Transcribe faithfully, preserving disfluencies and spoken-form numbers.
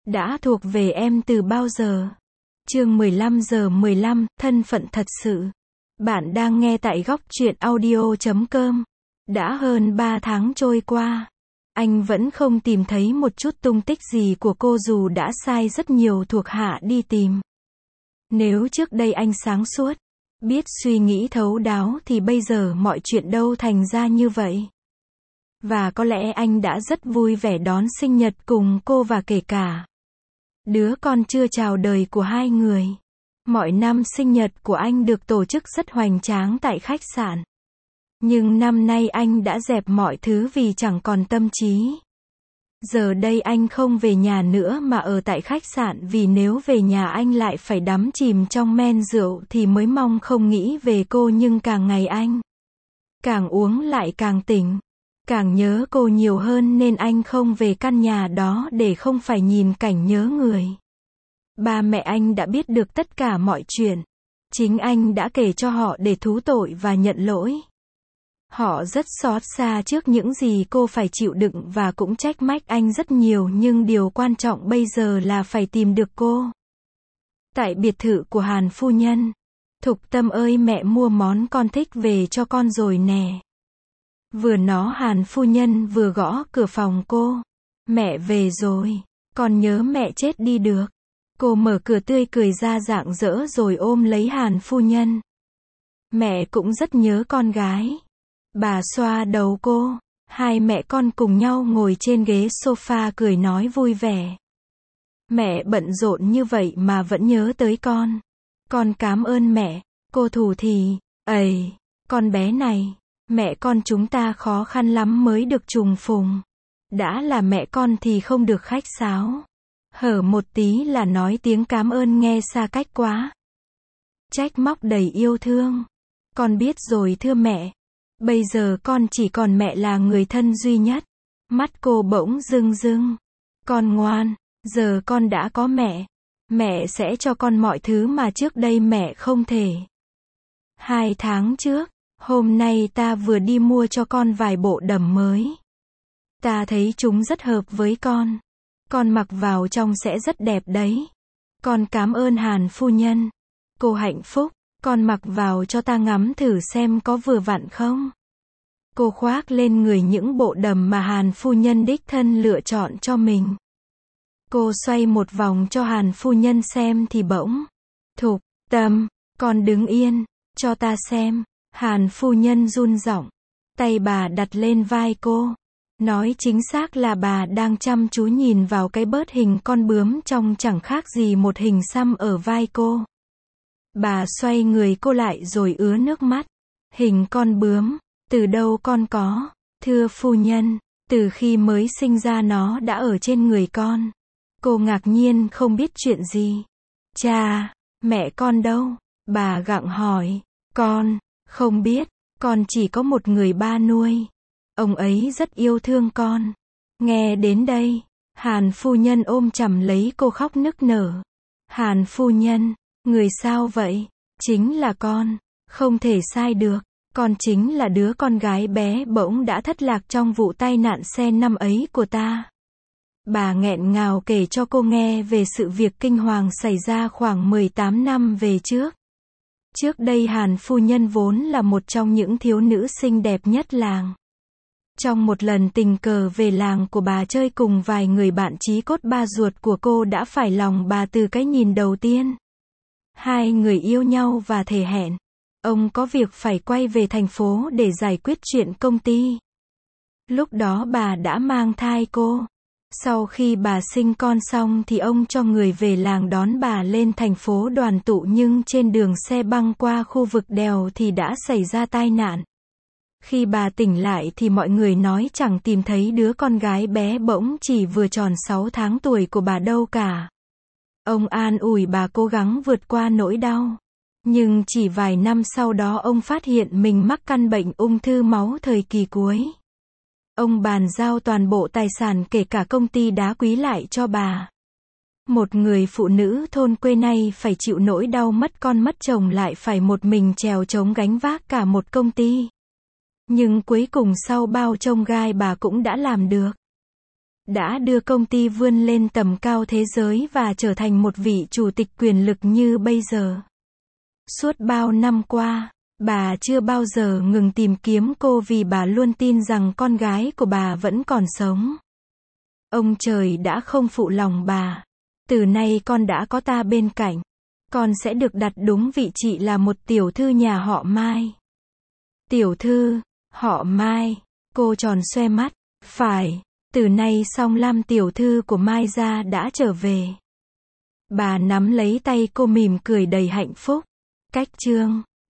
đã thuộc về em từ bao giờ? Chương mười lăm giờ mười lăm, thân phận thật sự. Bạn đang nghe tại góc truyện audio chấm com. Đã hơn ba tháng trôi qua, anh vẫn không tìm thấy một chút tung tích gì của cô dù đã sai rất nhiều thuộc hạ đi tìm. Nếu trước đây anh sáng suốt, biết suy nghĩ thấu đáo thì bây giờ mọi chuyện đâu thành ra như vậy. Và có lẽ anh đã rất vui vẻ đón sinh nhật cùng cô và kể cả đứa con chưa chào đời của hai người. Mọi năm sinh nhật của anh được tổ chức rất hoành tráng tại khách sạn. Nhưng năm nay anh đã dẹp mọi thứ vì chẳng còn tâm trí. Giờ đây anh không về nhà nữa mà ở tại khách sạn vì nếu về nhà anh lại phải đắm chìm trong men rượu thì mới mong không nghĩ về cô, nhưng càng ngày anh càng uống lại càng tỉnh. Càng nhớ cô nhiều hơn nên anh không về căn nhà đó để không phải nhìn cảnh nhớ người. Ba mẹ anh đã biết được tất cả mọi chuyện. Chính anh đã kể cho họ để thú tội và nhận lỗi. Họ rất xót xa trước những gì cô phải chịu đựng và cũng trách mách anh rất nhiều, nhưng điều quan trọng bây giờ là phải tìm được cô. Tại biệt thự của Hàn phu nhân. Thục Tâm ơi, mẹ mua món con thích về cho con rồi nè. Vừa nói Hàn phu nhân vừa gõ cửa phòng cô. Mẹ về rồi. Con nhớ mẹ chết đi được. Cô mở cửa tươi cười ra rạng rỡ rồi ôm lấy Hàn phu nhân. Mẹ cũng rất nhớ con gái. Bà xoa đầu cô. Hai mẹ con cùng nhau ngồi trên ghế sofa cười nói vui vẻ. Mẹ bận rộn như vậy mà vẫn nhớ tới con. Con cảm ơn mẹ. Cô thủ thì, ầy, con bé này. Mẹ con chúng ta khó khăn lắm mới được trùng phùng. Đã là mẹ con thì không được khách sáo. Hở một tí là nói tiếng cảm ơn nghe xa cách quá. Trách móc đầy yêu thương. Con biết rồi thưa mẹ. Bây giờ con chỉ còn mẹ là người thân duy nhất. Mắt cô bỗng rưng rưng. Con ngoan, giờ con đã có mẹ. Mẹ sẽ cho con mọi thứ mà trước đây mẹ không thể. Hai tháng trước, hôm nay ta vừa đi mua cho con vài bộ đầm mới. Ta thấy chúng rất hợp với con. Con mặc vào trong sẽ rất đẹp đấy. Con cảm ơn Hàn phu nhân. Cô hạnh phúc. Con mặc vào cho ta ngắm thử xem có vừa vặn không. Cô khoác lên người những bộ đầm mà Hàn phu nhân đích thân lựa chọn cho mình. Cô xoay một vòng cho Hàn phu nhân xem thì bỗng. Thục Tâm, con đứng yên, cho ta xem. Hàn phu nhân run giọng. Tay bà đặt lên vai cô. Nói chính xác là bà đang chăm chú nhìn vào cái bớt hình con bướm trông chẳng khác gì một hình xăm ở vai cô. Bà xoay người cô lại rồi ứa nước mắt. Hình con bướm, từ đâu con có? Thưa phu nhân, từ khi mới sinh ra nó đã ở trên người con. Cô ngạc nhiên không biết chuyện gì. Cha, mẹ con đâu? Bà gặng hỏi. Con, không biết, con chỉ có một người ba nuôi. Ông ấy rất yêu thương con. Nghe đến đây, Hàn phu nhân ôm chầm lấy cô khóc nức nở. Hàn phu nhân, người sao vậy? Chính là con, không thể sai được. Con chính là đứa con gái bé bỗng đã thất lạc trong vụ tai nạn xe năm ấy của ta. Bà nghẹn ngào kể cho cô nghe về sự việc kinh hoàng xảy ra khoảng mười tám năm về trước. Trước đây Hàn phu nhân vốn là một trong những thiếu nữ xinh đẹp nhất làng. Trong một lần tình cờ về làng của bà chơi cùng vài người bạn chí cốt, ba ruột của cô đã phải lòng bà từ cái nhìn đầu tiên. Hai người yêu nhau và thề hẹn. Ông có việc phải quay về thành phố để giải quyết chuyện công ty. Lúc đó bà đã mang thai cô. Sau khi bà sinh con xong thì ông cho người về làng đón bà lên thành phố đoàn tụ, nhưng trên đường xe băng qua khu vực đèo thì đã xảy ra tai nạn. Khi bà tỉnh lại thì mọi người nói chẳng tìm thấy đứa con gái bé bỗng chỉ vừa tròn sáu tháng tuổi của bà đâu cả. Ông an ủi bà cố gắng vượt qua nỗi đau. Nhưng chỉ vài năm sau đó ông phát hiện mình mắc căn bệnh ung thư máu thời kỳ cuối. Ông bàn giao toàn bộ tài sản kể cả công ty đá quý lại cho bà. Một người phụ nữ thôn quê này phải chịu nỗi đau mất con mất chồng lại phải một mình trèo trống gánh vác cả một công ty. Nhưng cuối cùng sau bao chông gai bà cũng đã làm được. đã đưa công ty vươn lên tầm cao thế giới và trở thành một vị chủ tịch quyền lực như bây giờ. Suốt bao năm qua, bà chưa bao giờ ngừng tìm kiếm cô vì bà luôn tin rằng con gái của bà vẫn còn sống. Ông trời đã không phụ lòng bà. Từ nay con đã có ta bên cạnh. Con sẽ được đặt đúng vị trí là một tiểu thư nhà họ Mai. Tiểu thư, họ Mai, cô tròn xoe mắt. Phải, từ nay Song Lam tiểu thư của Mai gia đã trở về. Bà nắm lấy tay cô mỉm cười đầy hạnh phúc. Cách chương